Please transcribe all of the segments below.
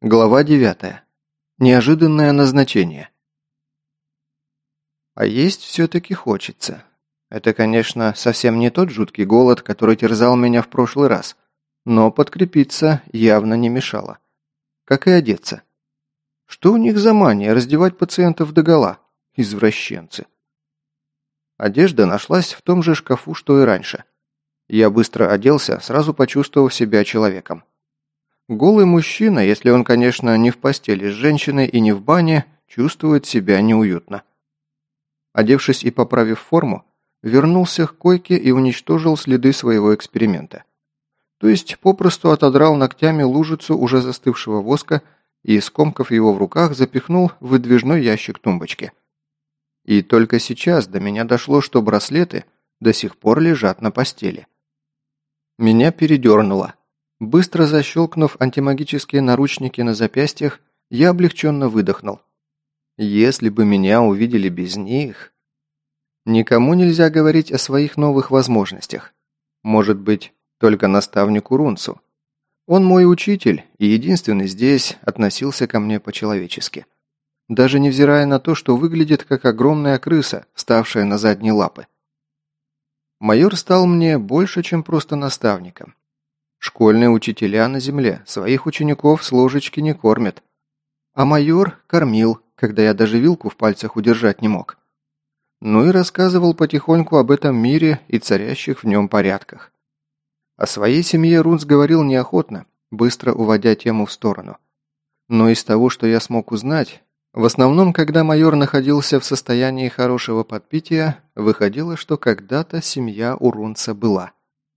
Глава 9. Неожиданное назначение. А есть все-таки хочется. Это, конечно, совсем не тот жуткий голод, который терзал меня в прошлый раз, но подкрепиться явно не мешало. Как и одеться. Что у них за мания раздевать пациентов догола? Извращенцы. Одежда нашлась в том же шкафу, что и раньше. Я быстро оделся, сразу почувствовав себя человеком. Голый мужчина, если он, конечно, не в постели с женщиной и не в бане, чувствует себя неуютно. Одевшись и поправив форму, вернулся к койке и уничтожил следы своего эксперимента. То есть попросту отодрал ногтями лужицу уже застывшего воска и, скомкав его в руках, запихнул в выдвижной ящик тумбочки. И только сейчас до меня дошло, что браслеты до сих пор лежат на постели. Меня передернуло. Быстро защелкнув антимагические наручники на запястьях, я облегченно выдохнул. Если бы меня увидели без них... Никому нельзя говорить о своих новых возможностях. Может быть, только наставнику Рунцу. Он мой учитель и единственный здесь относился ко мне по-человечески. Даже невзирая на то, что выглядит как огромная крыса, вставшая на задние лапы. Майор стал мне больше, чем просто наставником. Школьные учителя на земле своих учеников с ложечки не кормят. А майор кормил, когда я даже вилку в пальцах удержать не мог. Ну и рассказывал потихоньку об этом мире и царящих в нем порядках. О своей семье Рунц говорил неохотно, быстро уводя тему в сторону. Но из того, что я смог узнать, в основном, когда майор находился в состоянии хорошего подпития, выходило, что когда-то семья у Рунца была.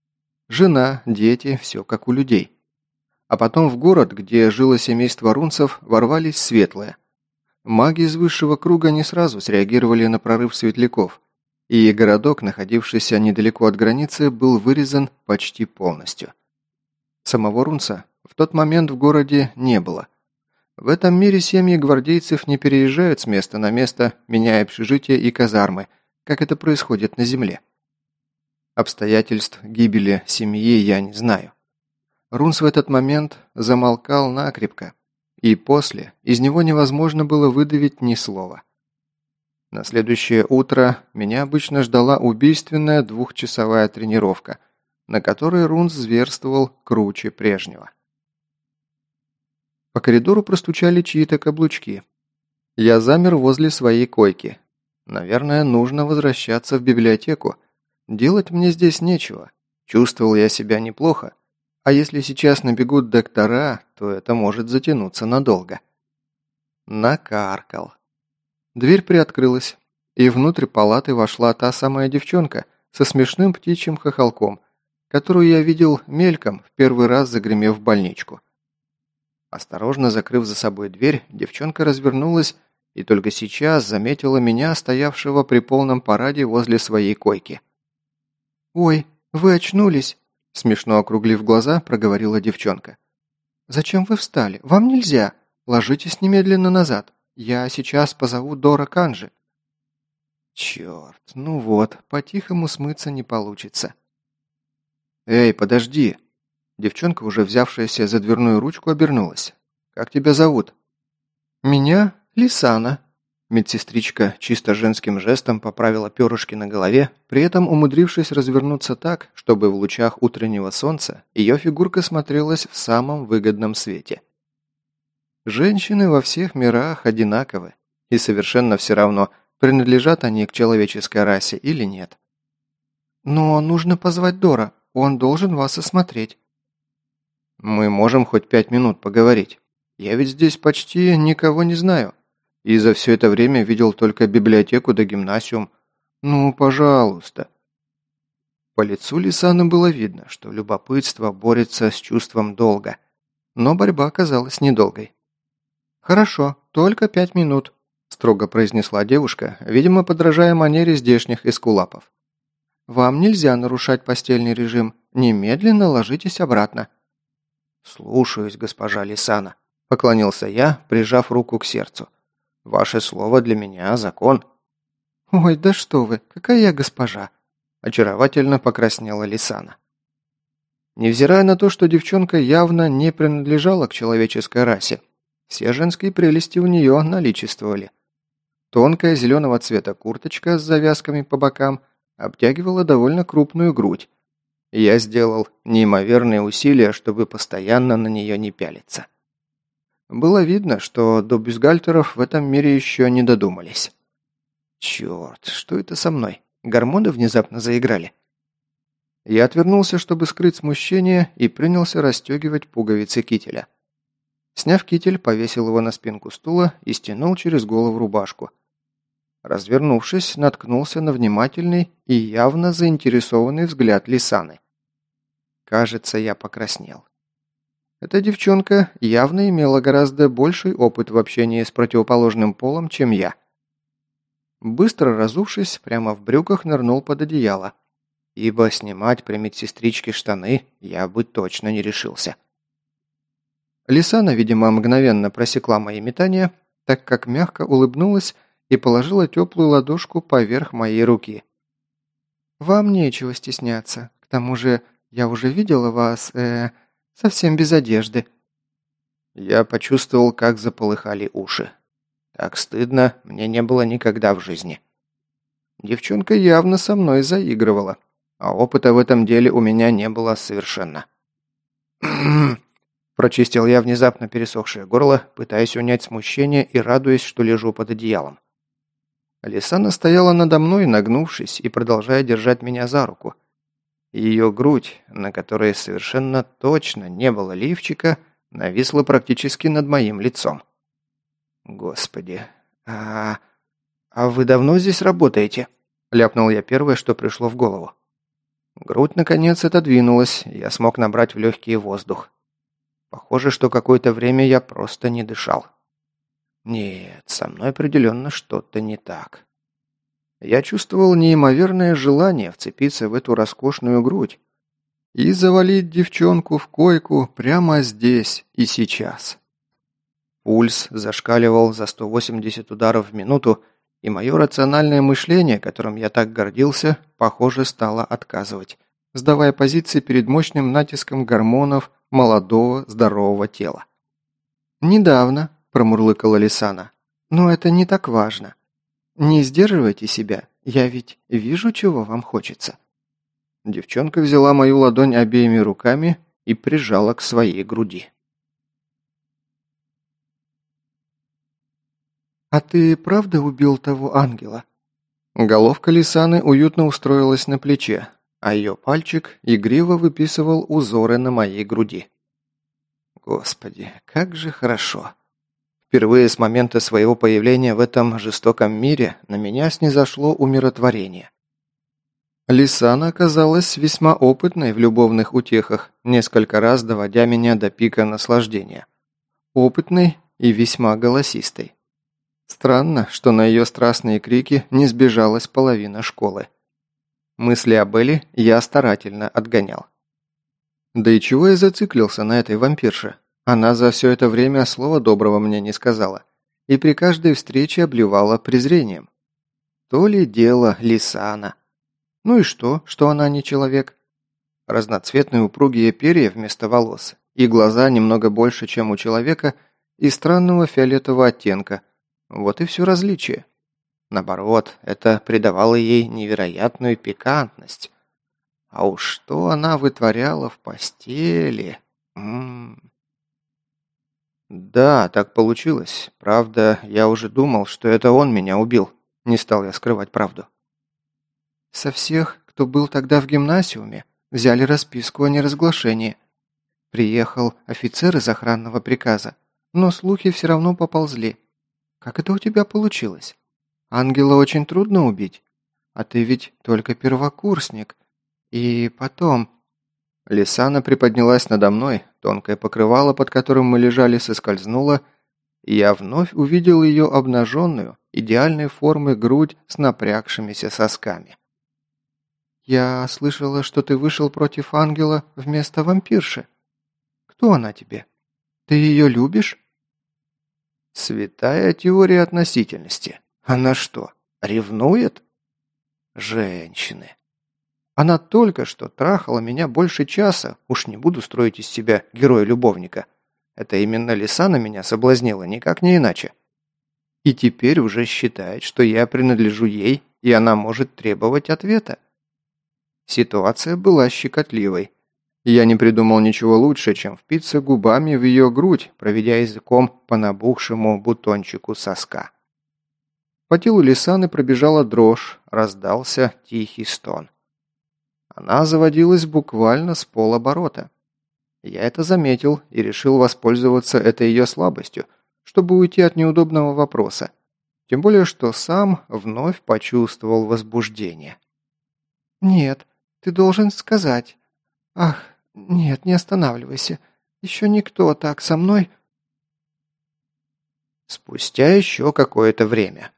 Жена, дети, все как у людей. А потом в город, где жило семейство рунцев, ворвались светлые. Маги из высшего круга не сразу среагировали на прорыв светляков, и городок, находившийся недалеко от границы, был вырезан почти полностью. Самого Рунца в тот момент в городе не было. В этом мире семьи гвардейцев не переезжают с места на место, меняя общежития и казармы, как это происходит на земле. Обстоятельств гибели семьи я не знаю. Рунц в этот момент замолкал накрепко, и после из него невозможно было выдавить ни слова. На следующее утро меня обычно ждала убийственная 2-часовая тренировка, на которой Рунц зверствовал круче прежнего. По коридору простучали чьи-то каблучки. Я замер возле своей койки. Наверное, нужно возвращаться в библиотеку. Делать мне здесь нечего. Чувствовал я себя неплохо. А если сейчас набегут доктора, то это может затянуться надолго. Накаркал. Дверь приоткрылась, и внутрь палаты вошла та самая девчонка со смешным птичьим хохолком, которую я видел мельком, в первый раз загремев в больничку. Осторожно закрыв за собой дверь, девчонка развернулась и только сейчас заметила меня, стоявшего при полном параде возле своей койки. «Ой, вы очнулись?» – смешно округлив глаза, проговорила девчонка. «Зачем вы встали? Вам нельзя. Ложитесь немедленно назад. Я сейчас позову Дора Канжи». Черт, ну вот, по-тихому смыться не получится. «Эй, подожди!» Девчонка, уже взявшаяся за дверную ручку, обернулась. «Как тебя зовут?» «Меня Лисана». Медсестричка чисто женским жестом поправила перышки на голове, при этом умудрившись развернуться так, чтобы в лучах утреннего солнца ее фигурка смотрелась в самом выгодном свете. Женщины во всех мирах одинаковы, и совершенно все равно, принадлежат они к человеческой расе или нет. «Но нужно позвать Дора, он должен вас осмотреть». «Мы можем хоть 5 минут поговорить. Я ведь здесь почти никого не знаю. И за все это время видел только библиотеку да гимнасиум. Ну, пожалуйста». По лицу Лисаны было видно, что любопытство борется с чувством долга. Но борьба оказалась недолгой. «Хорошо, только 5 минут», – строго произнесла девушка, видимо, подражая манере здешних эскулапов. «Вам нельзя нарушать постельный режим. Немедленно ложитесь обратно». «Слушаюсь, госпожа Лисана», – поклонился я, прижав руку к сердцу. «Ваше слово для меня закон». «Ой, да что вы, какая я госпожа!» – очаровательно покраснела Лисана. Невзирая на то, что девчонка явно не принадлежала к человеческой расе, Все женские прелести у нее наличествовали. Тонкая зеленого цвета курточка с завязками по бокам обтягивала довольно крупную грудь. Я сделал неимоверные усилия, чтобы постоянно на нее не пялиться. Было видно, что до бюстгальтеров в этом мире еще не додумались. Черт, что это со мной? Гормоны внезапно заиграли? Я отвернулся, чтобы скрыть смущение, и принялся расстегивать пуговицы кителя. Сняв китель, повесил его на спинку стула и стянул через голову рубашку. Развернувшись, наткнулся на внимательный и явно заинтересованный взгляд Лисаны. Кажется, я покраснел. Эта девчонка явно имела гораздо больший опыт в общении с противоположным полом, чем я. Быстро разувшись, прямо в брюках нырнул под одеяло, ибо снимать при медсестричке штаны я бы точно не решился. Лисана, видимо, мгновенно просекла мои метания, так как мягко улыбнулась и положила теплую ладошку поверх моей руки. «Вам нечего стесняться. К тому же я уже видела вас, совсем без одежды». Я почувствовал, как заполыхали уши. Так стыдно мне не было никогда в жизни. Девчонка явно со мной заигрывала, а опыта в этом деле у меня не было совершенно. Прочистил я внезапно пересохшее горло, пытаясь унять смущение и радуясь, что лежу под одеялом. Лисана стояла надо мной, нагнувшись и продолжая держать меня за руку. Ее грудь, на которой совершенно точно не было лифчика, нависла практически над моим лицом. «Господи, а вы давно здесь работаете?» – ляпнул я первое, что пришло в голову. Грудь, наконец, отодвинулась, и я смог набрать в легкий воздух. Похоже, что какое-то время я просто не дышал. Нет, со мной определенно что-то не так. Я чувствовал неимоверное желание вцепиться в эту роскошную грудь и завалить девчонку в койку прямо здесь и сейчас. Пульс зашкаливал за 180 ударов в минуту, и мое рациональное мышление, которым я так гордился, похоже, стало отказывать, сдавая позиции перед мощным натиском гормонов молодого, здорового тела. «Недавно», – промурлыкала Лисана, – «но это не так важно. Не сдерживайте себя, я ведь вижу, чего вам хочется». Девчонка взяла мою ладонь обеими руками и прижала к своей груди. «А ты правда убил того ангела?» Головка Лисаны уютно устроилась на плече, а ее пальчик игриво выписывал узоры на моей груди. Господи, как же хорошо. Впервые с момента своего появления в этом жестоком мире на меня снизошло умиротворение. Лисана оказалась весьма опытной в любовных утехах, несколько раз доводя меня до пика наслаждения. Опытной и весьма голосистой. Странно, что на ее страстные крики не сбежалась половина школы. Мысли об Элли я старательно отгонял. Да и чего я зациклился на этой вампирше? Она за все это время слова доброго мне не сказала и при каждой встрече обливала презрением. То ли дело Лисана. Ну и что она не человек? Разноцветные упругие перья вместо волос, и глаза немного больше, чем у человека, и странного фиолетового оттенка. Вот и все различие. Наоборот, это придавало ей невероятную пикантность. А уж что она вытворяла в постели. Да, так получилось. Правда, я уже думал, что это он меня убил. Не стал я скрывать правду. Со всех, кто был тогда в гимнасиуме, взяли расписку о неразглашении. Приехал офицер из охранного приказа, но слухи все равно поползли. Как это у тебя получилось? Ангела очень трудно убить. А ты ведь только первокурсник. И потом... Лисана приподнялась надо мной, тонкое покрывало, под которым мы лежали, соскользнуло, и я вновь увидел ее обнаженную, идеальной формы грудь с напрягшимися сосками. «Я слышала, что ты вышел против ангела вместо вампирши. Кто она тебе? Ты ее любишь?» Святая теория относительности. Она что, ревнует? Женщины. Она только что трахала меня больше часа, уж не буду строить из себя героя-любовника. Это именно Лисана меня соблазнила, никак не иначе. И теперь уже считает, что я принадлежу ей, и она может требовать ответа. Ситуация была щекотливой. Я не придумал ничего лучше, чем впиться губами в ее грудь, проведя языком по набухшему бутончику соска. По телу Лисаны пробежала дрожь, раздался тихий стон. Она заводилась буквально с полоборота. Я это заметил и решил воспользоваться этой ее слабостью, чтобы уйти от неудобного вопроса. Тем более, что сам вновь почувствовал возбуждение. «Нет, ты должен сказать. Ах, нет, не останавливайся. Еще никто так со мной...» Спустя еще какое-то время.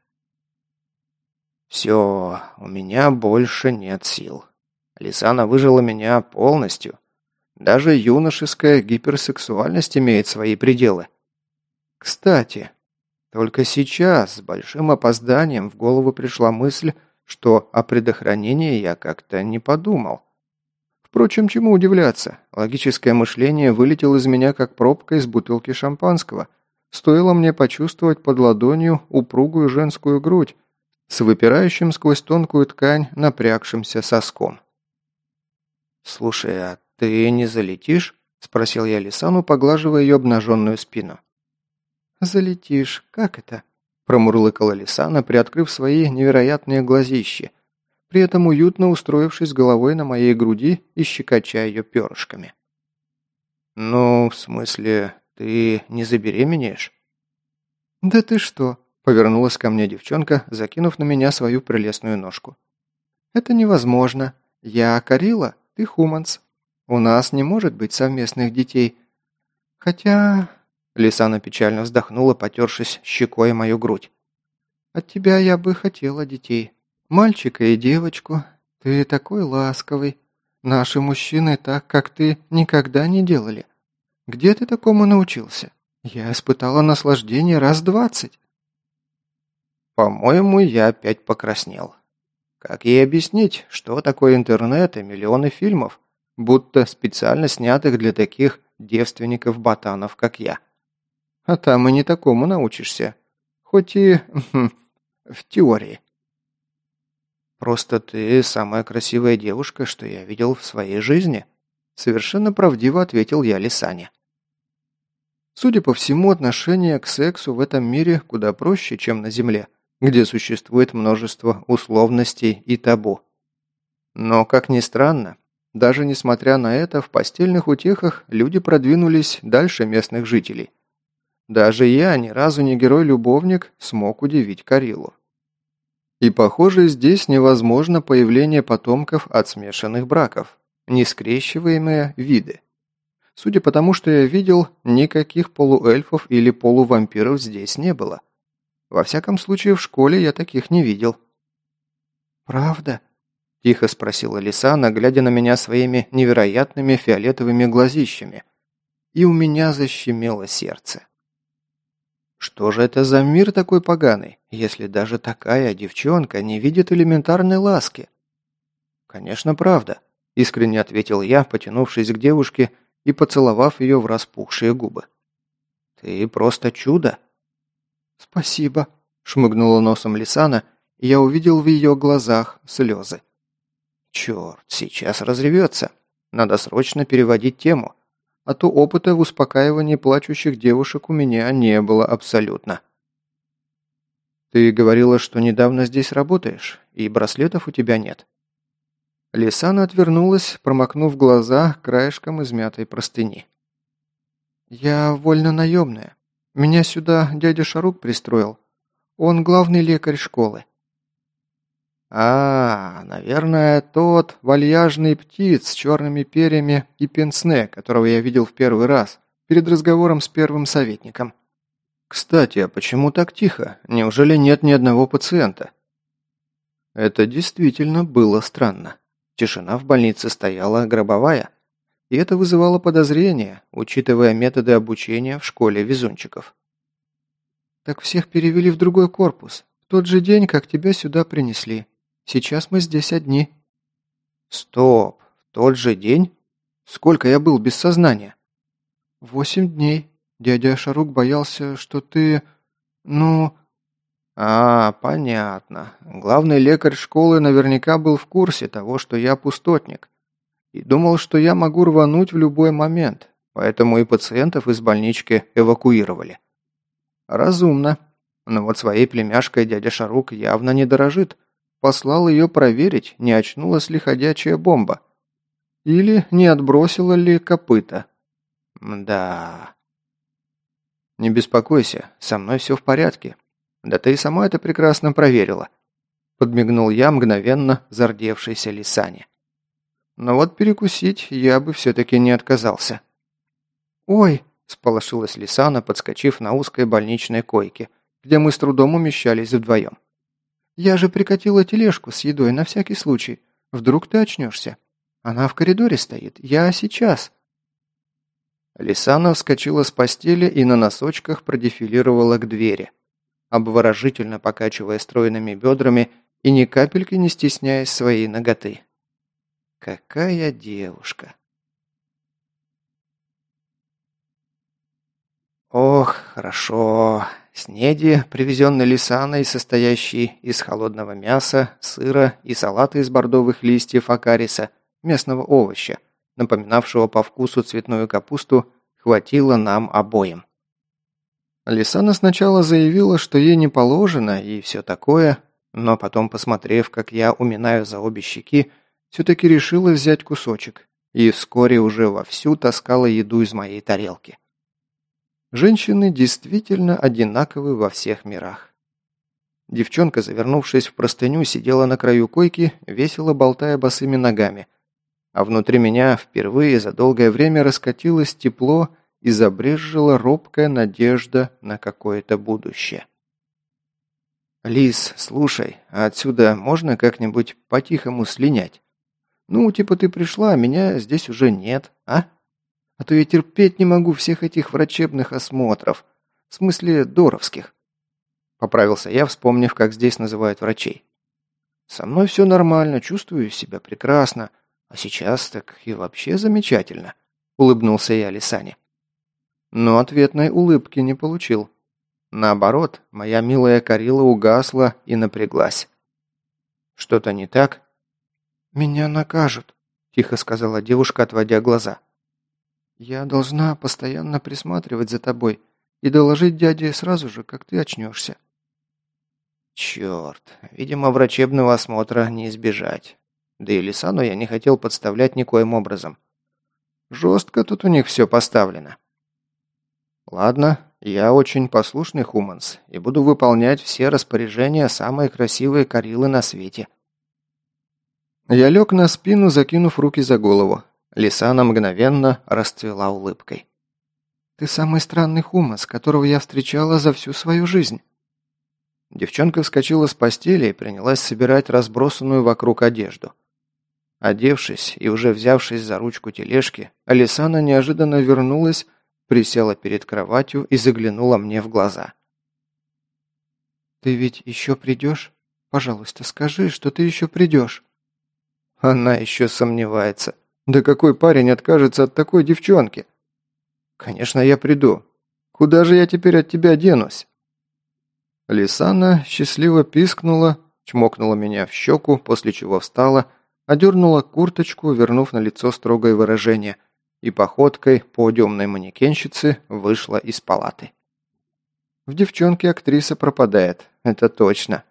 Все, у меня больше нет сил. Лисана выжила меня полностью. Даже юношеская гиперсексуальность имеет свои пределы. Кстати, только сейчас, с большим опозданием, в голову пришла мысль, что о предохранении я как-то не подумал. Впрочем, чему удивляться? Логическое мышление вылетело из меня, как пробка из бутылки шампанского. Стоило мне почувствовать под ладонью упругую женскую грудь с выпирающим сквозь тонкую ткань напрягшимся соском. «Слушай, а ты не залетишь?» – спросил я Лисану, поглаживая ее обнаженную спину. «Залетишь. Как это?» – промурлыкала Лисана, приоткрыв свои невероятные глазищи, при этом уютно устроившись головой на моей груди и щекоча ее перышками. «Ну, в смысле, ты не забеременеешь?» «Да ты что?» – повернулась ко мне девчонка, закинув на меня свою прелестную ножку. «Это невозможно. Я Карила, ты Хуманс. У нас не может быть совместных детей. Хотя...» Лисана печально вздохнула, потершись щекой о мою грудь. «От тебя я бы хотела детей. Мальчика и девочку. Ты такой ласковый. Наши мужчины так, как ты, никогда не делали. Где ты такому научился? Я испытала наслаждение раз 20. По-моему, я опять покраснел. Как ей объяснить, что такое интернет и миллионы фильмов, будто специально снятых для таких девственников-ботанов, как я? А там и не такому научишься. Хоть и... в теории. «Просто ты самая красивая девушка, что я видел в своей жизни», совершенно правдиво ответил я Лисане. Судя по всему, отношение к сексу в этом мире куда проще, чем на Земле, где существует множество условностей и табу. Но, как ни странно, даже несмотря на это, в постельных утехах люди продвинулись дальше местных жителей. Даже я, ни разу не герой-любовник, смог удивить Карилу. И, похоже, здесь невозможно появление потомков от смешанных браков, нескрещиваемые виды. Судя по тому, что я видел, никаких полуэльфов или полувампиров здесь не было. Во всяком случае, в школе я таких не видел. «Правда?» – тихо спросила Лисана, глядя на меня своими невероятными фиолетовыми глазищами. И у меня защемело сердце. Что же это за мир такой поганый, если даже такая девчонка не видит элементарной ласки? Конечно, правда, искренне ответил я, потянувшись к девушке и поцеловав ее в распухшие губы. Ты просто чудо. «Спасибо», – шмыгнула носом Лисана, и я увидел в ее глазах слезы. Черт, сейчас разревется. Надо срочно переводить тему. А то опыта в успокаивании плачущих девушек у меня не было абсолютно. «Ты говорила, что недавно здесь работаешь, и браслетов у тебя нет». Лисана отвернулась, промокнув глаза краешком измятой простыни. «Я вольно-наемная. Меня сюда дядя Шарук пристроил. Он главный лекарь школы». Наверное, тот вальяжный птиц с черными перьями и пенсне, которого я видел в первый раз, перед разговором с первым советником. Кстати, а почему так тихо? Неужели нет ни одного пациента? Это действительно было странно. Тишина в больнице стояла гробовая, и это вызывало подозрения, учитывая методы обучения в школе везунчиков. «Так всех перевели в другой корпус, в тот же день, как тебя сюда принесли. Сейчас мы здесь одни». «Стоп! В тот же день? Сколько я был без сознания?» 8 дней. Дядя Шарук боялся, что ты... ну...» «А, понятно. Главный лекарь школы наверняка был в курсе того, что я пустотник. И думал, что я могу рвануть в любой момент, поэтому и пациентов из больнички эвакуировали. Разумно. Но вот своей племяшкой дядя Шарук явно не дорожит. Послал ее проверить, не очнулась ли ходячая бомба. Или не отбросила ли копыта. Да. Не беспокойся, со мной все в порядке. Да ты и сама это прекрасно проверила. Подмигнул я мгновенно зардевшейся Лисане. Но вот перекусить я бы все-таки не отказался. «Ой!» – сполошилась Лисана, подскочив на узкой больничной койке, где мы с трудом умещались вдвоем. «Я же прикатила тележку с едой на всякий случай. Вдруг ты очнешься? Она в коридоре стоит. Я сейчас». Лисана вскочила с постели и на носочках продефилировала к двери, обворожительно покачивая стройными бедрами и ни капельки не стесняясь своей ноготы. Какая девушка! Ох, хорошо. Снеди, привезенной Лисаной, состоящей из холодного мяса, сыра и салата из бордовых листьев акариса, местного овоща, напоминавшего по вкусу цветную капусту, хватило нам обоим. Лисана сначала заявила, что ей не положено и все такое, но потом, посмотрев, как я уминаю за обе щеки, все-таки решила взять кусочек и вскоре уже вовсю таскала еду из моей тарелки. Женщины действительно одинаковы во всех мирах. Девчонка, завернувшись в простыню, сидела на краю койки, весело болтая босыми ногами, а внутри меня впервые за долгое время раскатилось тепло и забрезжила робкая надежда на какое-то будущее. «Лис, слушай, а отсюда можно как-нибудь по-тихому слинять? Ну, типа ты пришла, а меня здесь уже нет, а? А то я терпеть не могу всех этих врачебных осмотров. В смысле, доровских». Поправился я, вспомнив, как здесь называют врачей. «Со мной все нормально, чувствую себя прекрасно. А сейчас так и вообще замечательно», — улыбнулся я Лисане. Но ответной улыбки не получил. Наоборот, моя милая Карила угасла и напряглась. «Что-то не так?» «Меня накажут», – тихо сказала девушка, отводя глаза. «Я должна постоянно присматривать за тобой и доложить дяде сразу же, как ты очнешься». «Черт, видимо, врачебного осмотра не избежать. Да и Лисану я не хотел подставлять никоим образом. Жестко тут у них все поставлено». «Ладно, я очень послушный хуманс и буду выполнять все распоряжения самой красивой Карилы на свете». Я лег на спину, закинув руки за голову. Лисана мгновенно расцвела улыбкой. «Ты самый странный хуманс, которого я встречала за всю свою жизнь». Девчонка вскочила с постели и принялась собирать разбросанную вокруг одежду. Одевшись и уже взявшись за ручку тележки, Лисана неожиданно вернулась, присела перед кроватью и заглянула мне в глаза. «Ты ведь еще придешь? Пожалуйста, скажи, что ты еще придешь». Она еще сомневается. Да какой парень откажется от такой девчонки? «Конечно, я приду. Куда же я теперь от тебя денусь?» Лисана счастливо пискнула, чмокнула меня в щеку, после чего встала, одернула курточку, вернув на лицо строгое выражение, и походкой подиумной манекенщицы вышла из палаты. В девчонке актриса пропадает, это точно.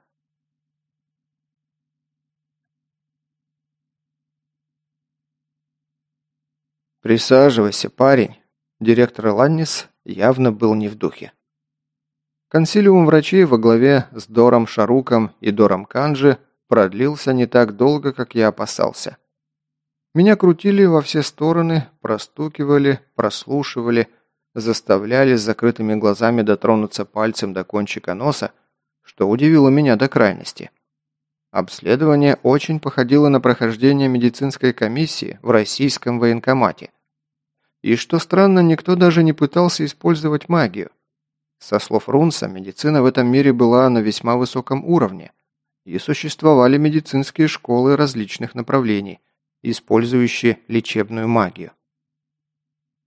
«Присаживайся, парень». Директор Ланнис явно был не в духе. Консилиум врачей во главе с Дором Шаруком и Дором Канджи продлился не так долго, как я опасался. Меня крутили во все стороны, простукивали, прослушивали, заставляли с закрытыми глазами дотронуться пальцем до кончика носа, что удивило меня до крайности. Обследование очень походило на прохождение медицинской комиссии в российском военкомате. И что странно, никто даже не пытался использовать магию. Со слов Рунса, медицина в этом мире была на весьма высоком уровне, и существовали медицинские школы различных направлений, использующие лечебную магию.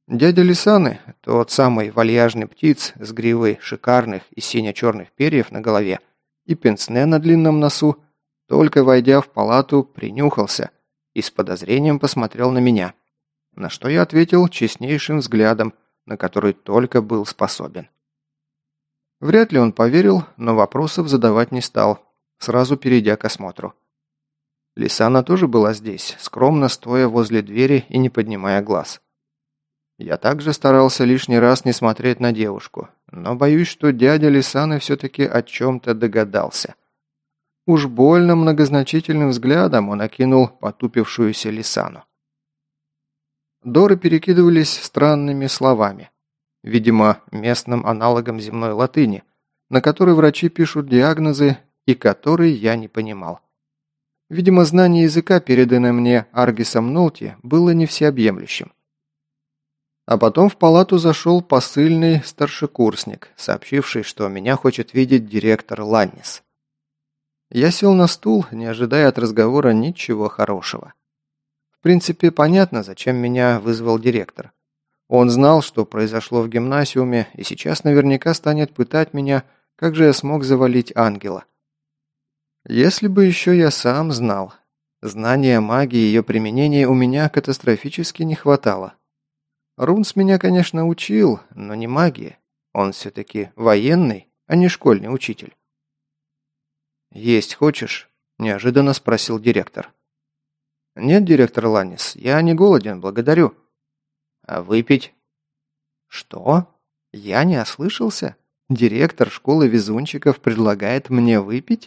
Дядя Лисаны, тот самый вальяжный птиц с гривой шикарных и сине-черных перьев на голове и пенсне на длинном носу, только войдя в палату, принюхался и с подозрением посмотрел на меня, на что я ответил честнейшим взглядом, на который только был способен. Вряд ли он поверил, но вопросов задавать не стал, сразу перейдя к осмотру. Лисана тоже была здесь, скромно стоя возле двери и не поднимая глаз. Я также старался лишний раз не смотреть на девушку, но боюсь, что дядя Лисаны все-таки о чем-то догадался. Уж больно многозначительным взглядом он окинул потупившуюся Лисану. Доры перекидывались странными словами, видимо, местным аналогом земной латыни, на которой врачи пишут диагнозы и которые я не понимал. Видимо, знание языка, переданное мне Аргисом Нолти, было не всеобъемлющим. А потом в палату зашел посыльный старшекурсник, сообщивший, что меня хочет видеть директор Ланнис. Я сел на стул, не ожидая от разговора ничего хорошего. В принципе, понятно, зачем меня вызвал директор. Он знал, что произошло в гимнасиуме, и сейчас наверняка станет пытать меня, как же я смог завалить ангела. Если бы еще я сам знал. Знания магии и ее применения у меня катастрофически не хватало. Рунс меня, конечно, учил, но не магии. Он все-таки военный, а не школьный учитель. «Есть хочешь?» – неожиданно спросил директор. «Нет, директор Ланнис, я не голоден, благодарю». «А выпить?» «Что? Я не ослышался? Директор школы везунчиков предлагает мне выпить?»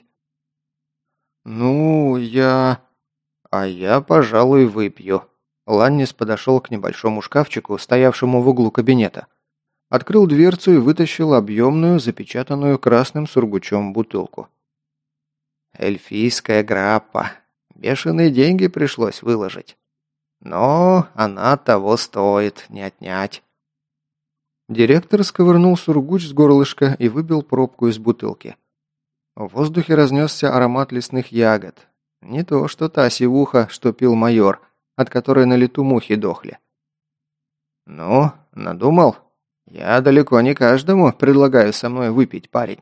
«Ну, я...» «А я, пожалуй, выпью». Ланнис подошел к небольшому шкафчику, стоявшему в углу кабинета. Открыл дверцу и вытащил объемную, запечатанную красным сургучом бутылку. «Эльфийская граппа. Бешеные деньги пришлось выложить. Но она того стоит, не отнять». Директор сковырнул сургуч с горлышка и выбил пробку из бутылки. В воздухе разнесся аромат лесных ягод. Не то, что та сивуха, что пил майор, от которой на лету мухи дохли. «Ну, надумал? Я далеко не каждому предлагаю со мной выпить, парень».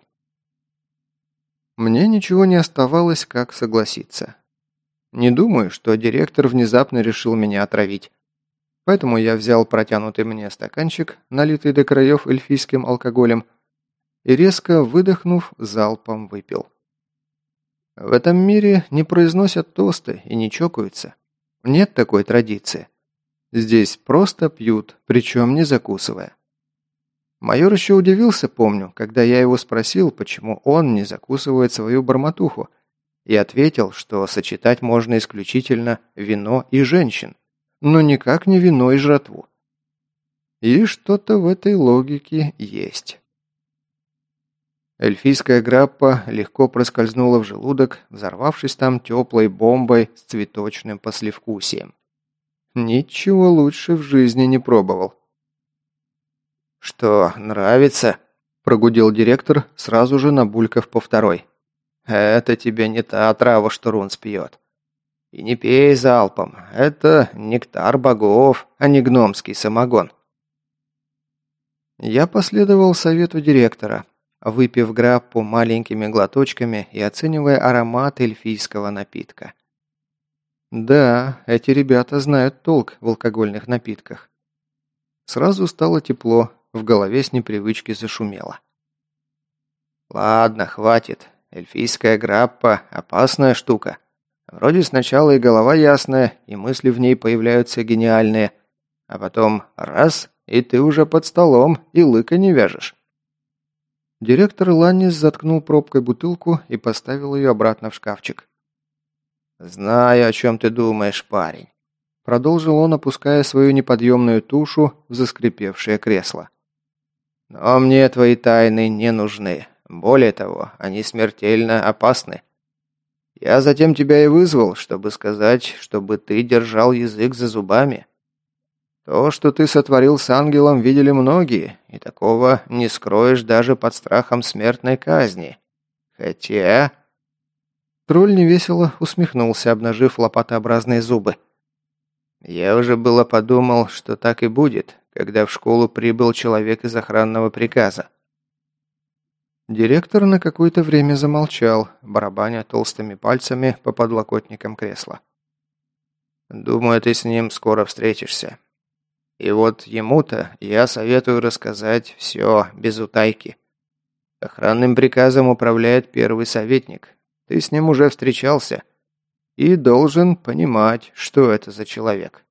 Мне ничего не оставалось, как согласиться. Не думаю, что директор внезапно решил меня отравить. Поэтому я взял протянутый мне стаканчик, налитый до краев эльфийским алкоголем, и резко выдохнув, залпом выпил. В этом мире не произносят тосты и не чокаются. Нет такой традиции. Здесь просто пьют, причем не закусывая. Майор еще удивился, помню, когда я его спросил, почему он не закусывает свою бормотуху, и ответил, что сочетать можно исключительно вино и женщин, но никак не вино и жратву. И что-то в этой логике есть. Эльфийская граппа легко проскользнула в желудок, взорвавшись там теплой бомбой с цветочным послевкусием. Ничего лучше в жизни не пробовал. «Что, нравится?» – прогудел директор, сразу же набулькав по второй. «Это тебе не та трава, что Рунс пьет. И не пей залпом, это нектар богов, а не гномский самогон». Я последовал совету директора, выпив граппу маленькими глоточками и оценивая аромат эльфийского напитка. Да, эти ребята знают толк в алкогольных напитках. Сразу стало тепло, в голове с непривычки зашумело. «Ладно, хватит. Эльфийская граппа – опасная штука. Вроде сначала и голова ясная, и мысли в ней появляются гениальные, а потом раз – и ты уже под столом, и лыка не вяжешь». Директор Ланнис заткнул пробкой бутылку и поставил ее обратно в шкафчик. «Знаю, о чем ты думаешь, парень», – продолжил он, опуская свою неподъемную тушу в заскрипевшее кресло. «Но мне твои тайны не нужны. Более того, они смертельно опасны. Я затем тебя и вызвал, чтобы сказать, чтобы ты держал язык за зубами. То, что ты сотворил с ангелом, видели многие, и такого не скроешь даже под страхом смертной казни. Хотя...» Тролль невесело усмехнулся, обнажив лопатообразные зубы. Я уже было подумал, что так и будет, когда в школу прибыл человек из охранного приказа. Директор на какое-то время замолчал, барабаня толстыми пальцами по подлокотникам кресла. Думаю, ты с ним скоро встретишься. И вот ему-то я советую рассказать все без утайки. Охранным приказом управляет первый советник. Ты с ним уже встречался и должен понимать, что это за человек.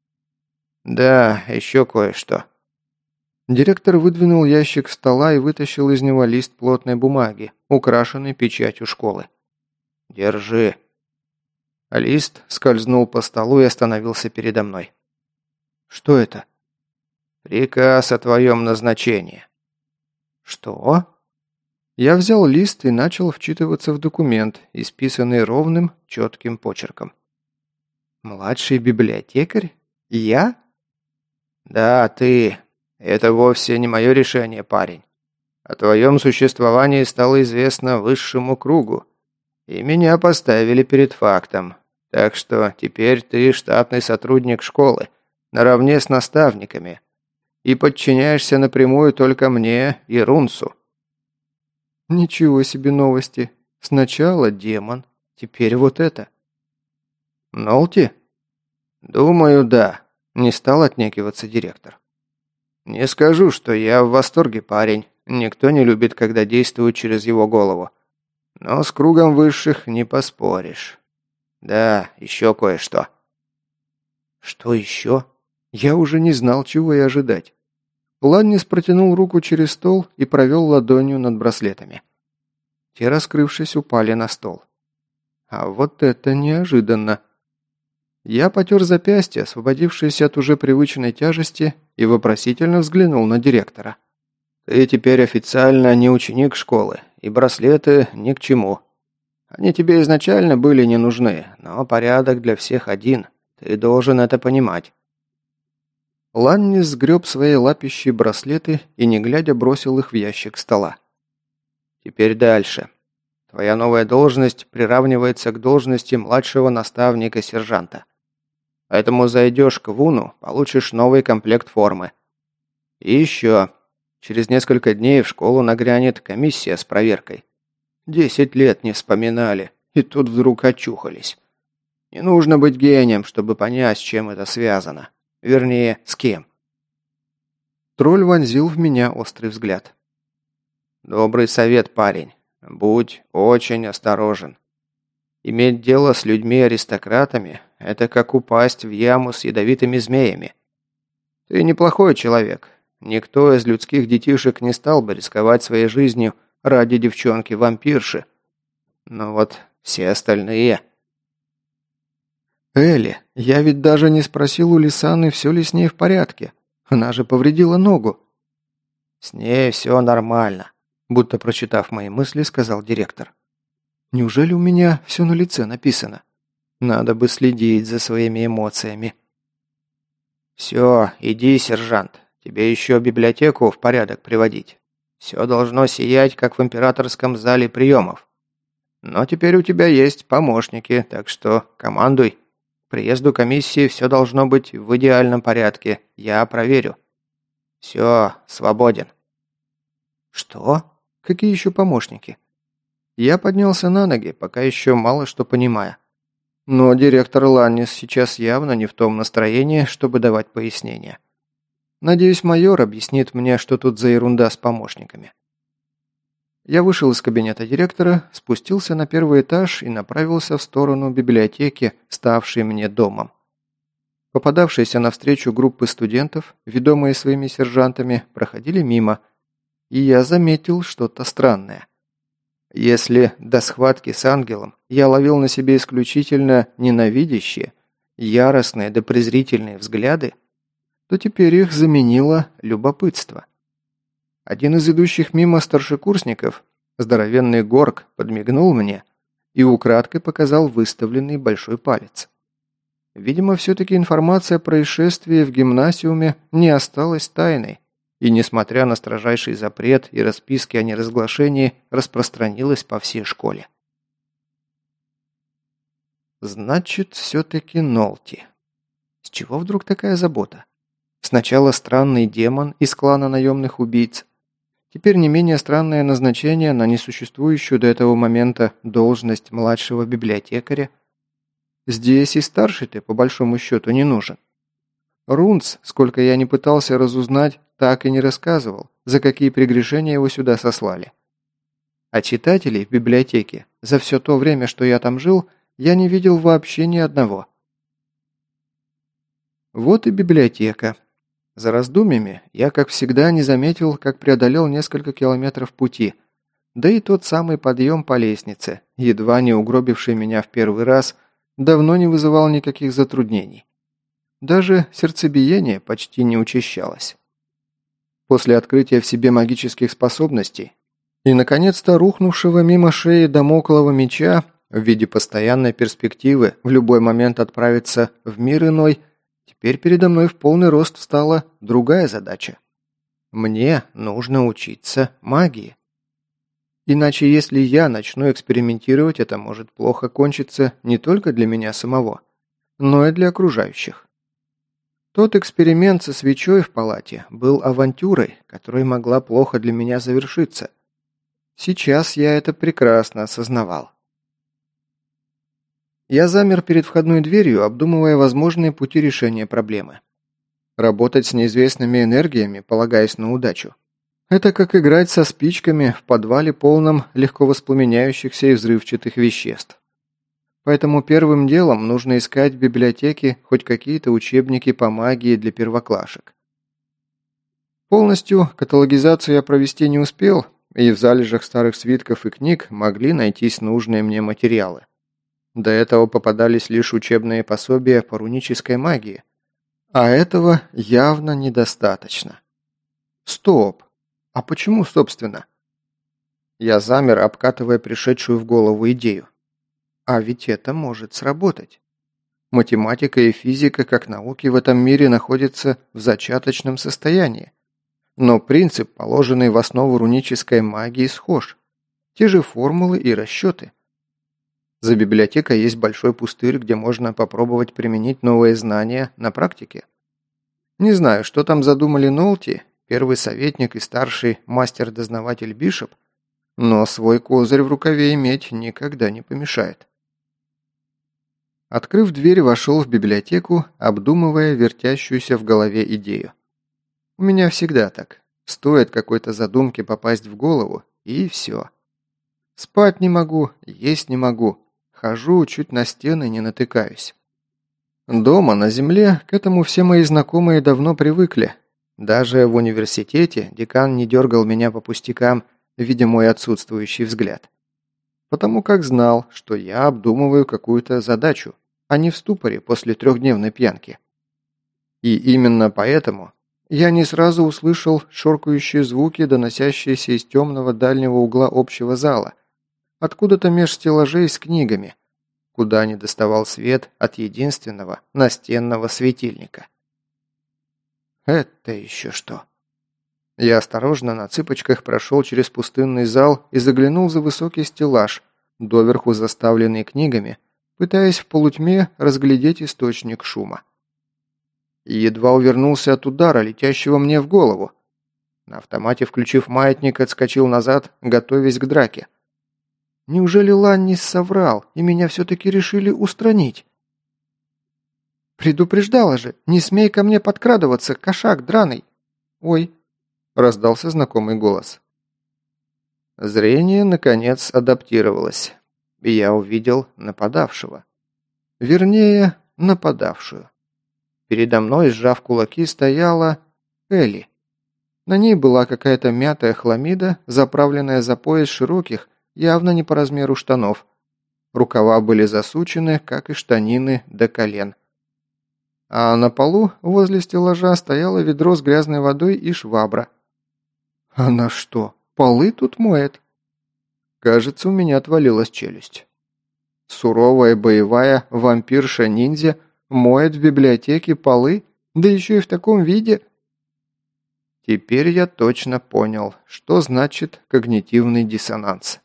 Да, еще кое-что. Директор выдвинул ящик стола и вытащил из него лист плотной бумаги, украшенный печатью школы. Держи. Лист скользнул по столу и остановился передо мной. Что это? Приказ о твоем назначении. Что? Я взял лист и начал вчитываться в документ, исписанный ровным, четким почерком. Младший библиотекарь? Я? Да, ты. Это вовсе не мое решение, парень. О твоем существовании стало известно высшему кругу, и меня поставили перед фактом. Так что теперь ты штатный сотрудник школы, наравне с наставниками, и подчиняешься напрямую только мне и Рунсу. Ничего себе новости. Сначала демон, теперь вот это. Нолти? Думаю, да. Не стал отнекиваться директор. Не скажу, что я в восторге, парень. Никто не любит, когда действуют через его голову. Но с кругом высших не поспоришь. Да, еще кое-что. Что еще? Я уже не знал, чего и ожидать. Ланнис протянул руку через стол и провел ладонью над браслетами. Те, раскрывшись, упали на стол. А вот это неожиданно. Я потер запястье, освободившееся от уже привычной тяжести, и вопросительно взглянул на директора. «Ты теперь официально не ученик школы, и браслеты ни к чему. Они тебе изначально были не нужны, но порядок для всех один. Ты должен это понимать». Ланнис сгреб свои лапищие браслеты и, не глядя, бросил их в ящик стола. «Теперь дальше. Твоя новая должность приравнивается к должности младшего наставника-сержанта. Поэтому зайдешь к Вуну, получишь новый комплект формы. И еще. Через несколько дней в школу нагрянет комиссия с проверкой. 10 лет не вспоминали, и тут вдруг очухались. Не нужно быть гением, чтобы понять, с чем это связано. Вернее, с кем. Тролль вонзил в меня острый взгляд. Добрый совет, парень. Будь очень осторожен. Иметь дело с людьми-аристократами – это как упасть в яму с ядовитыми змеями. Ты неплохой человек. Никто из людских детишек не стал бы рисковать своей жизнью ради девчонки-вампирши. Но вот все остальные... Элли, я ведь даже не спросил у Лисаны, все ли с ней в порядке. Она же повредила ногу. С ней все нормально, будто прочитав мои мысли, сказал директор. Неужели у меня все на лице написано? Надо бы следить за своими эмоциями. Все, иди, сержант. Тебе еще библиотеку в порядок приводить. Все должно сиять, как в императорском зале приемов. Но теперь у тебя есть помощники, так что командуй. К приезду комиссии все должно быть в идеальном порядке. Я проверю. Все, свободен. Что? Какие еще помощники? Я поднялся на ноги, пока еще мало что понимая. Но директор Ланнис сейчас явно не в том настроении, чтобы давать пояснения. Надеюсь, майор объяснит мне, что тут за ерунда с помощниками. Я вышел из кабинета директора, спустился на первый этаж и направился в сторону библиотеки, ставшей мне домом. Попадавшиеся навстречу группы студентов, ведомые своими сержантами, проходили мимо, и я заметил что-то странное. Если до схватки с ангелом я ловил на себе исключительно ненавидящие, яростные да презрительные взгляды, то теперь их заменило любопытство. Один из идущих мимо старшекурсников, здоровенный горк, подмигнул мне и украдкой показал выставленный большой палец. Видимо, все-таки информация о происшествии в гимнасиуме не осталась тайной, и, несмотря на строжайший запрет и расписки о неразглашении, распространилась по всей школе. Значит, все-таки Нолти. С чего вдруг такая забота? Сначала странный демон из клана наемных убийц. Теперь не менее странное назначение на несуществующую до этого момента должность младшего библиотекаря. Здесь и старший-то, по большому счету, не нужен. Рунц, сколько я не пытался разузнать, так и не рассказывал, за какие прегрешения его сюда сослали. А читателей в библиотеке за все то время, что я там жил, я не видел вообще ни одного. Вот и библиотека. За раздумьями я, как всегда, не заметил, как преодолел несколько километров пути, да и тот самый подъем по лестнице, едва не угробивший меня в первый раз, давно не вызывал никаких затруднений. Даже сердцебиение почти не учащалось. После открытия в себе магических способностей и, наконец-то, рухнувшего мимо шеи дамоклова меча в виде постоянной перспективы в любой момент отправиться в мир иной, теперь передо мной в полный рост встала другая задача. Мне нужно учиться магии. Иначе, если я начну экспериментировать, это может плохо кончиться не только для меня самого, но и для окружающих. Тот эксперимент со свечой в палате был авантюрой, которая могла плохо для меня завершиться. Сейчас я это прекрасно осознавал. Я замер перед входной дверью, обдумывая возможные пути решения проблемы. Работать с неизвестными энергиями, полагаясь на удачу. Это как играть со спичками в подвале, полном легко воспламеняющихся и взрывчатых веществ. Поэтому первым делом нужно искать в библиотеке хоть какие-то учебники по магии для первоклашек. Полностью каталогизацию я провести не успел, и в залежах старых свитков и книг могли найтись нужные мне материалы. До этого попадались лишь учебные пособия по рунической магии, а этого явно недостаточно. Стоп! А почему, собственно? Я замер, обкатывая пришедшую в голову идею. А ведь это может сработать. Математика и физика как науки в этом мире находятся в зачаточном состоянии. Но принцип, положенный в основу рунической магии, схож. Те же формулы и расчеты. За библиотекой есть большой пустырь, где можно попробовать применить новые знания на практике. Не знаю, что там задумали Нолти, первый советник и старший мастер-дознаватель Бишоп, но свой козырь в рукаве иметь никогда не помешает. Открыв дверь, вошел в библиотеку, обдумывая вертящуюся в голове идею. У меня всегда так. Стоит какой-то задумке попасть в голову, и все. Спать не могу, есть не могу. Хожу, чуть на стены не натыкаюсь. Дома, на земле, к этому все мои знакомые давно привыкли. Даже в университете декан не дергал меня по пустякам, видя мой отсутствующий взгляд. Потому как знал, что я обдумываю какую-то задачу, а не в ступоре после трехдневной пьянки. И именно поэтому я не сразу услышал шоркающие звуки, доносящиеся из темного дальнего угла общего зала, откуда-то меж стеллажей с книгами, куда не доставал свет от единственного настенного светильника. Это еще что? Я осторожно на цыпочках прошел через пустынный зал и заглянул за высокий стеллаж, доверху заставленный книгами, пытаясь в полутьме разглядеть источник шума. И едва увернулся от удара, летящего мне в голову. На автомате, включив маятник, отскочил назад, готовясь к драке. Неужели Ланнис соврал, и меня все-таки решили устранить? «Предупреждала же, не смей ко мне подкрадываться, кошак драный!» «Ой!» – раздался знакомый голос. Зрение, наконец, адаптировалось, и я увидел нападавшего. Вернее, нападавшую. Передо мной, сжав кулаки, стояла Элли. На ней была какая-то мятая хламида, заправленная за пояс широких, явно не по размеру штанов. Рукава были засучены, как и штанины, до колен. А на полу возле стеллажа стояло ведро с грязной водой и швабра. Она что, полы тут моет? Кажется, у меня отвалилась челюсть. Суровая боевая вампирша-ниндзя моет в библиотеке полы, да еще и в таком виде. Теперь я точно понял, что значит когнитивный диссонанс.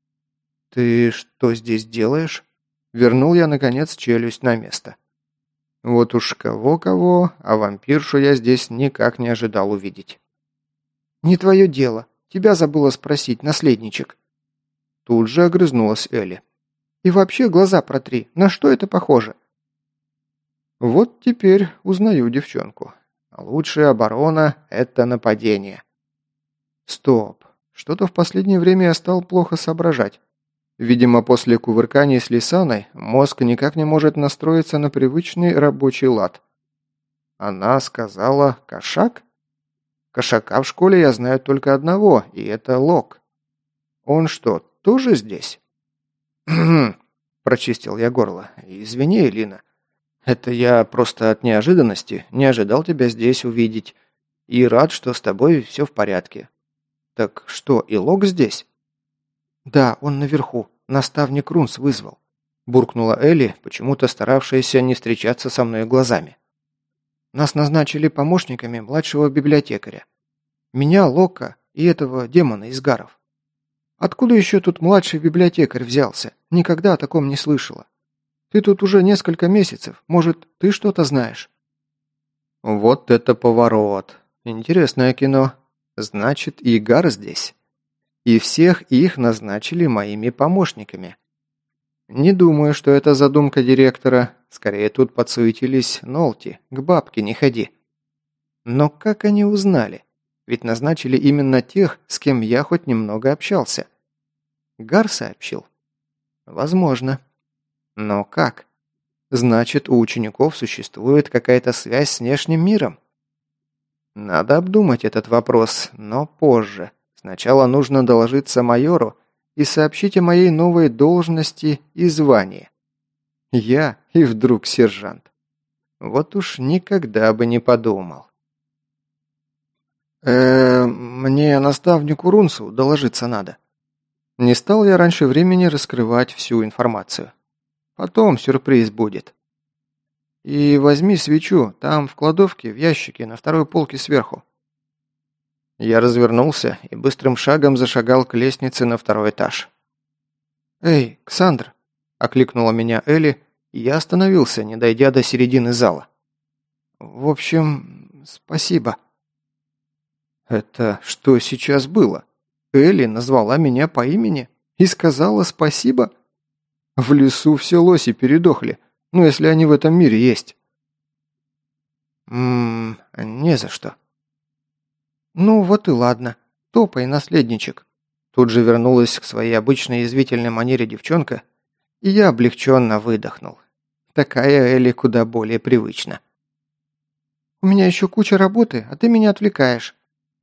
«Ты что здесь делаешь?» Вернул я, наконец, челюсть на место. Вот уж кого-кого, а вампиршу я здесь никак не ожидал увидеть. «Не твое дело. Тебя забыла спросить, наследничек». Тут же огрызнулась Элли. «И вообще глаза протри. На что это похоже?» Вот теперь узнаю девчонку. Лучшая оборона – это нападение. Стоп. Что-то в последнее время я стал плохо соображать. Видимо, после кувырканий с Лисаной мозг никак не может настроиться на привычный рабочий лад. Она сказала «кошак»? Кошака в школе я знаю только одного, и это Лок. Он что, тоже здесь? Прочистил я горло. Извини, Элина. Это я просто от неожиданности не ожидал тебя здесь увидеть. И рад, что с тобой все в порядке. Так что, и Лок здесь? «Да, он наверху. Наставник Рунс вызвал», – буркнула Элли, почему-то старавшаяся не встречаться со мной глазами. «Нас назначили помощниками младшего библиотекаря. Меня, Лока и этого демона из гаров. Откуда еще тут младший библиотекарь взялся? Никогда о таком не слышала. Ты тут уже несколько месяцев. Может, ты что-то знаешь?» Вот это поворот. Интересное кино. Значит, и Гар здесь. И всех их назначили моими помощниками. Не думаю, что это задумка директора. Скорее, тут подсуетились Нолти. К бабке не ходи. Но как они узнали? Ведь назначили именно тех, с кем я хоть немного общался. Гар сообщил? Возможно. Но как? Значит, у учеников существует какая-то связь с внешним миром? Надо обдумать этот вопрос, но позже. Сначала нужно доложиться майору и сообщить о моей новой должности и звании. Я и вдруг сержант. Вот уж никогда бы не подумал. Мне наставнику Рунсу доложиться надо. Не стал я раньше времени раскрывать всю информацию. Потом сюрприз будет. И возьми свечу, там в кладовке, в ящике, на второй полке сверху. Я развернулся и быстрым шагом зашагал к лестнице на второй этаж. «Эй, Ксандр!» – окликнула меня Элли, и я остановился, не дойдя до середины зала. «В общем, спасибо». Это что сейчас было? Элли назвала меня по имени и сказала спасибо? В лесу все лоси передохли, ну если они в этом мире есть. Не за что. «Ну вот и ладно. Топай, наследничек». Тут же вернулась к своей обычной язвительной манере девчонка, и я облегченно выдохнул. Такая Элли куда более привычна. «У меня еще куча работы, а ты меня отвлекаешь».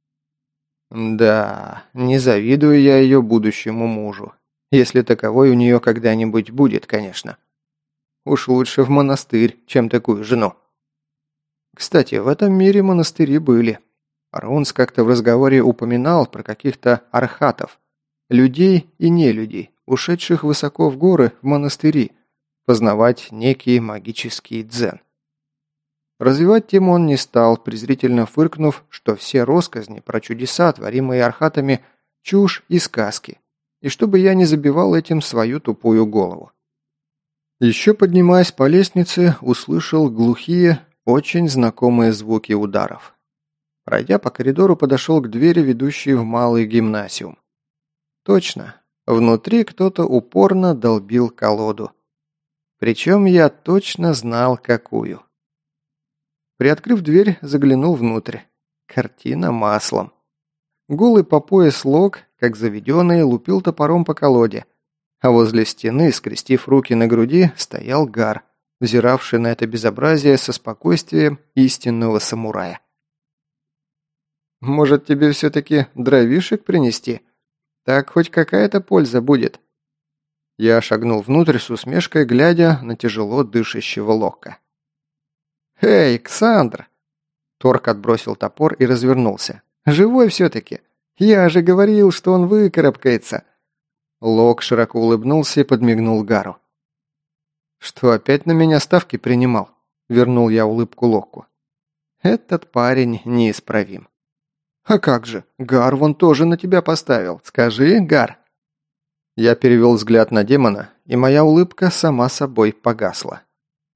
Да, не завидую я ее будущему мужу. Если таковой у нее когда-нибудь будет, конечно. Уж лучше в монастырь, чем такую жену. Кстати, в этом мире монастыри были. Рунс как-то в разговоре упоминал про каких-то архатов, людей и нелюдей, ушедших высоко в горы в монастыри, познавать некий магический дзен. Развивать тему он не стал, презрительно фыркнув, что все россказни про чудеса, творимые архатами, чушь и сказки, и чтобы я не забивал этим свою тупую голову. Еще поднимаясь по лестнице, услышал глухие, очень знакомые звуки ударов. Пройдя по коридору, подошел к двери, ведущей в малый гимнасиум. Точно, внутри кто-то упорно долбил колоду. Причем я точно знал, какую. Приоткрыв дверь, заглянул внутрь. Картина маслом. Голый по пояс Лок, как заведенный, лупил топором по колоде, а возле стены, скрестив руки на груди, стоял Гар, взиравший на это безобразие со спокойствием истинного самурая. «Может, тебе все-таки дровишек принести? Так хоть какая-то польза будет». Я шагнул внутрь с усмешкой, глядя на тяжело дышащего Лока. «Эй, Ксандр!» Торг отбросил топор и развернулся. «Живой все-таки! Я же говорил, что он выкарабкается!» Лок широко улыбнулся и подмигнул Гару. «Что, опять на меня ставки принимал?» Вернул я улыбку Локу. «Этот парень неисправим». «А как же? Гар вон тоже на тебя поставил. Скажи, Гар!» Я перевел взгляд на демона, и моя улыбка сама собой погасла.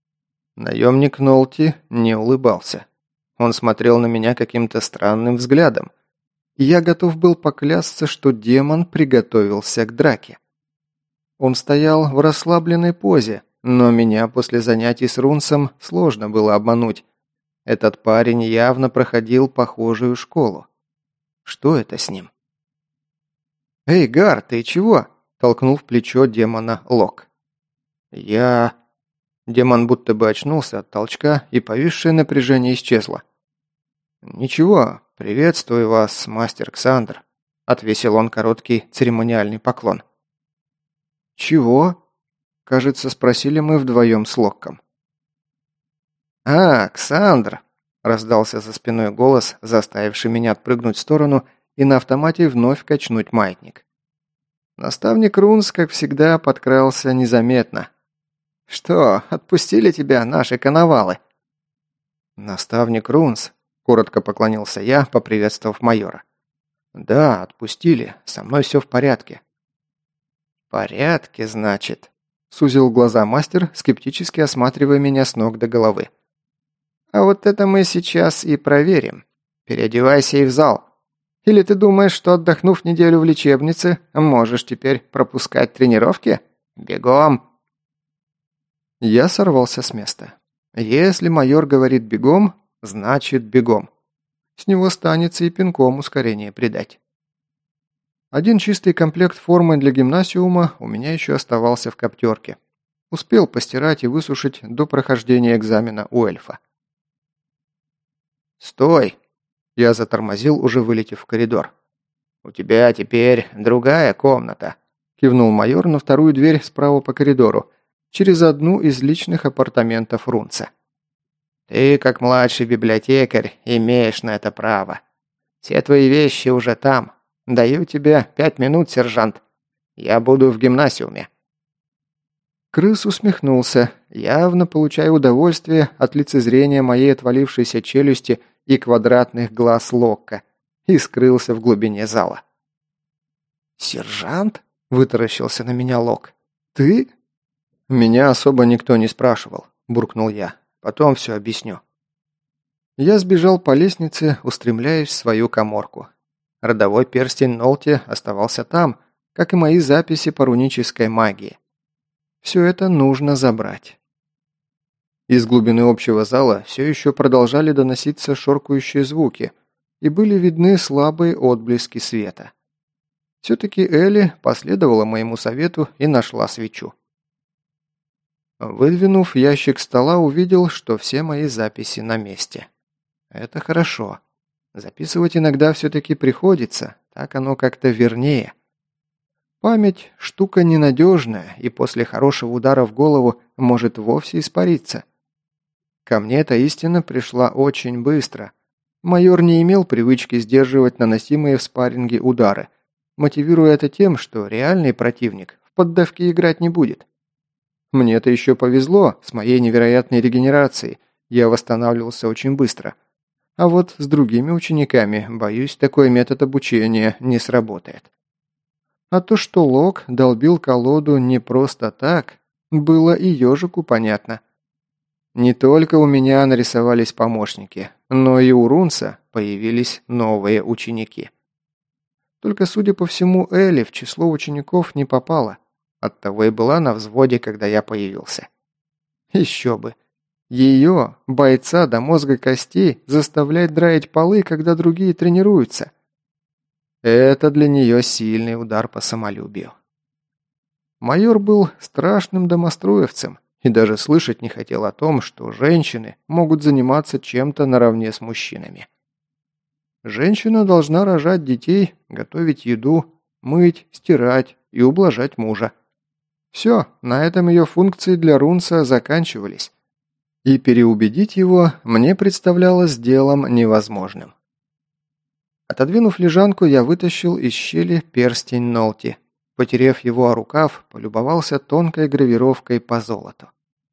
Наемник Нолти не улыбался. Он смотрел на меня каким-то странным взглядом. И я готов был поклясться, что демон приготовился к драке. Он стоял в расслабленной позе, но меня после занятий с Рунсом сложно было обмануть. Этот парень явно проходил похожую школу. Что это с ним? «Эй, Гар, ты чего?» – толкнул в плечо демона Лок. «Я...» Демон будто бы очнулся от толчка, и повисшее напряжение исчезло. «Ничего, приветствую вас, мастер Ксандр», – отвесил он короткий церемониальный поклон. «Чего?» – кажется, спросили мы вдвоем с Локком. «А, Ксандр!» – раздался за спиной голос, заставивший меня отпрыгнуть в сторону и на автомате вновь качнуть маятник. Наставник Рунс, как всегда, подкрался незаметно. «Что, отпустили тебя наши коновалы?» «Наставник Рунс», – коротко поклонился я, поприветствовав майора. «Да, отпустили. Со мной все в порядке». «В порядке, значит», – сузил глаза мастер, скептически осматривая меня с ног до головы. «А вот это мы сейчас и проверим. Переодевайся и в зал. Или ты думаешь, что, отдохнув неделю в лечебнице, можешь теперь пропускать тренировки? Бегом!» Я сорвался с места. Если майор говорит «бегом», значит «бегом». С него станется и пинком ускорение придать. Один чистый комплект формы для гимнасиума у меня еще оставался в коптерке. Успел постирать и высушить до прохождения экзамена у эльфа. «Стой!» Я затормозил, уже вылетев в коридор. «У тебя теперь другая комната», – кивнул майор на вторую дверь справа по коридору, через одну из личных апартаментов Рунца. «Ты, как младший библиотекарь, имеешь на это право. Все твои вещи уже там. Даю тебе 5 минут, сержант. Я буду в гимнасиуме». Крыс усмехнулся, явно получая удовольствие от лицезрения моей отвалившейся челюсти и квадратных глаз Локка, и скрылся в глубине зала. «Сержант?» – вытаращился на меня Лок. «Ты?» «Меня особо никто не спрашивал», – буркнул я. «Потом все объясню». Я сбежал по лестнице, устремляясь в свою каморку. Родовой перстень Нолти оставался там, как и мои записи по рунической магии. Все это нужно забрать. Из глубины общего зала все еще продолжали доноситься шоркающие звуки, и были видны слабые отблески света. Все-таки Элли последовала моему совету и нашла свечу. Выдвинув ящик стола, увидел, что все мои записи на месте. Это хорошо. Записывать иногда все-таки приходится, так оно как-то вернее. Память – штука ненадежная, и после хорошего удара в голову может вовсе испариться. Ко мне эта истина пришла очень быстро. Майор не имел привычки сдерживать наносимые в спарринге удары, мотивируя это тем, что реальный противник в поддавки играть не будет. Мне-то еще повезло, с моей невероятной регенерацией я восстанавливался очень быстро. А вот с другими учениками, боюсь, такой метод обучения не сработает. А то, что Лок долбил колоду не просто так, было и ежику понятно. Не только у меня нарисовались помощники, но и у Рунса появились новые ученики. Только, судя по всему, Элли в число учеников не попала. Оттого и была на взводе, когда я появился. Еще бы. Ее, бойца до мозга костей, заставлять драить полы, когда другие тренируются. Это для нее сильный удар по самолюбию. Майор был страшным домостроевцем и даже слышать не хотел о том, что женщины могут заниматься чем-то наравне с мужчинами. Женщина должна рожать детей, готовить еду, мыть, стирать и ублажать мужа. Все, на этом ее функции для Рунса заканчивались. И переубедить его мне представлялось делом невозможным. Отодвинув лежанку, я вытащил из щели перстень Нолти. Потерев его о рукав, полюбовался тонкой гравировкой по золоту.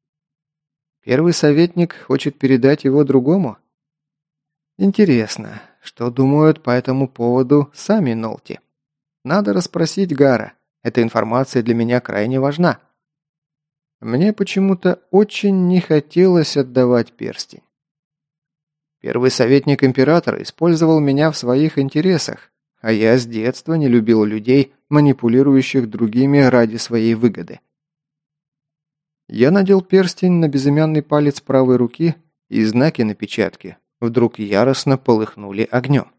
Первый советник хочет передать его другому? Интересно, что думают по этому поводу сами Нолти? Надо расспросить Гара. Эта информация для меня крайне важна. Мне почему-то очень не хотелось отдавать перстень. Первый советник императора использовал меня в своих интересах, а я с детства не любил людей, манипулирующих другими ради своей выгоды. Я надел перстень на безымянный палец правой руки, и знаки на печатке вдруг яростно полыхнули огнем.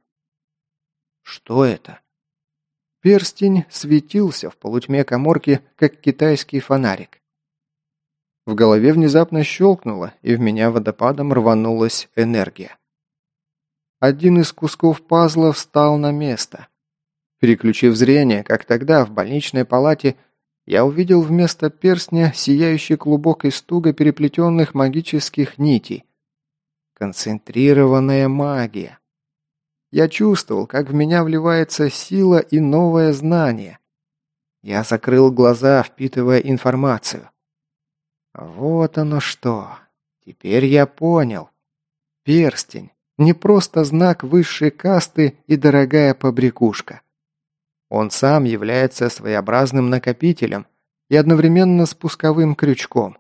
Что это? Перстень светился в полутьме каморки, как китайский фонарик. В голове внезапно щелкнуло, и в меня водопадом рванулась энергия. Один из кусков пазла встал на место. Переключив зрение, как тогда в больничной палате, я увидел вместо перстня сияющий клубок из туго переплетенных магических нитей. Концентрированная магия. Я чувствовал, как в меня вливается сила и новое знание. Я закрыл глаза, впитывая информацию. Вот оно что. Теперь я понял. Перстень. Не просто знак высшей касты и дорогая побрякушка. Он сам является своеобразным накопителем и одновременно спусковым крючком.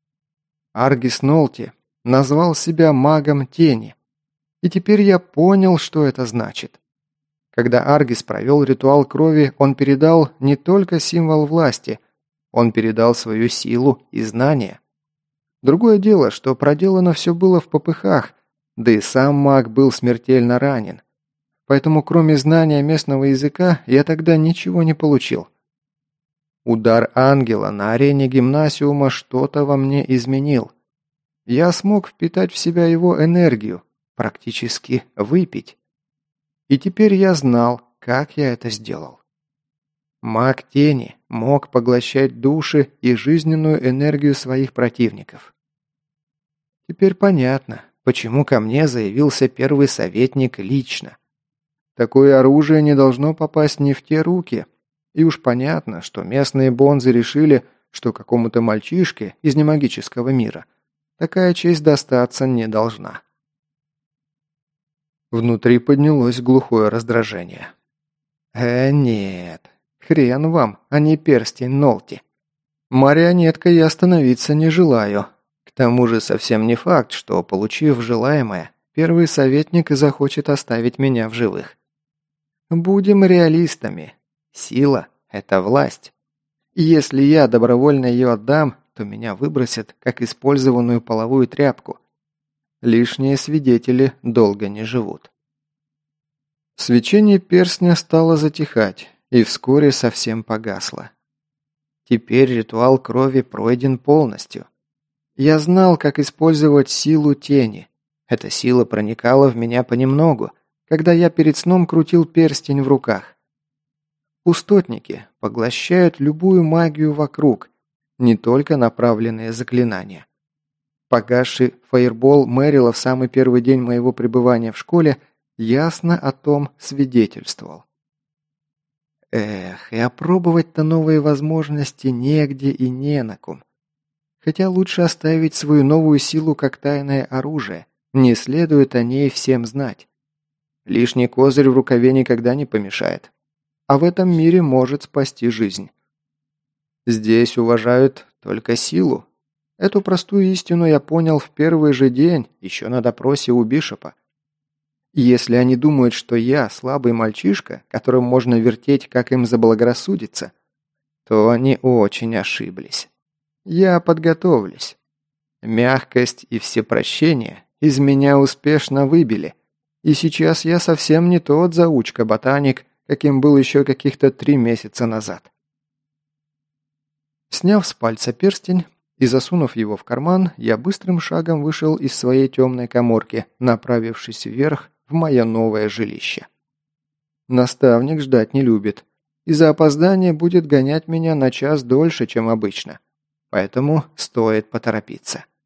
Аргис Нолти назвал себя магом тени. И теперь я понял, что это значит. Когда Аргис провел ритуал крови, он передал не только символ власти, он передал свою силу и знания. Другое дело, что проделано все было в попыхах, да и сам маг был смертельно ранен. Поэтому кроме знания местного языка я тогда ничего не получил. Удар ангела на арене гимнасиума что-то во мне изменил. Я смог впитать в себя его энергию, практически выпить. И теперь я знал, как я это сделал. Маг тени мог поглощать души и жизненную энергию своих противников. Теперь понятно, почему ко мне заявился первый советник лично. Такое оружие не должно попасть не в те руки. И уж понятно, что местные бонзы решили, что какому-то мальчишке из немагического мира такая честь достаться не должна. Внутри поднялось глухое раздражение. Нет, хрен вам, а не перстень Нолти. Марионеткой я становиться не желаю. К тому же совсем не факт, что, получив желаемое, первый советник захочет оставить меня в живых. Будем реалистами. Сила – это власть. И если я добровольно ее отдам, то меня выбросят, как использованную половую тряпку. Лишние свидетели долго не живут. Свечение перстня стало затихать, и вскоре совсем погасло. Теперь ритуал крови пройден полностью. Я знал, как использовать силу тени. Эта сила проникала в меня понемногу, когда я перед сном крутил перстень в руках. Пустотники поглощают любую магию вокруг, не только направленные заклинания. Погасший фаербол Мэрила в самый первый день моего пребывания в школе ясно о том свидетельствовал. И опробовать-то новые возможности негде и не на ком. Хотя лучше оставить свою новую силу как тайное оружие, не следует о ней всем знать. Лишний козырь в рукаве никогда не помешает. А в этом мире может спасти жизнь. Здесь уважают только силу. Эту простую истину я понял в первый же день, еще на допросе у Бишопа. И если они думают, что я слабый мальчишка, которым можно вертеть, как им заблагорассудится, то они очень ошиблись. Я подготовлюсь. Мягкость и всепрощение из меня успешно выбили, и сейчас я совсем не тот заучка-ботаник, каким был еще каких-то 3 месяца назад. Сняв с пальца перстень и засунув его в карман, я быстрым шагом вышел из своей темной каморки, направившись вверх в мое новое жилище. Наставник ждать не любит, и за опоздание будет гонять меня на час дольше, чем обычно, поэтому стоит поторопиться.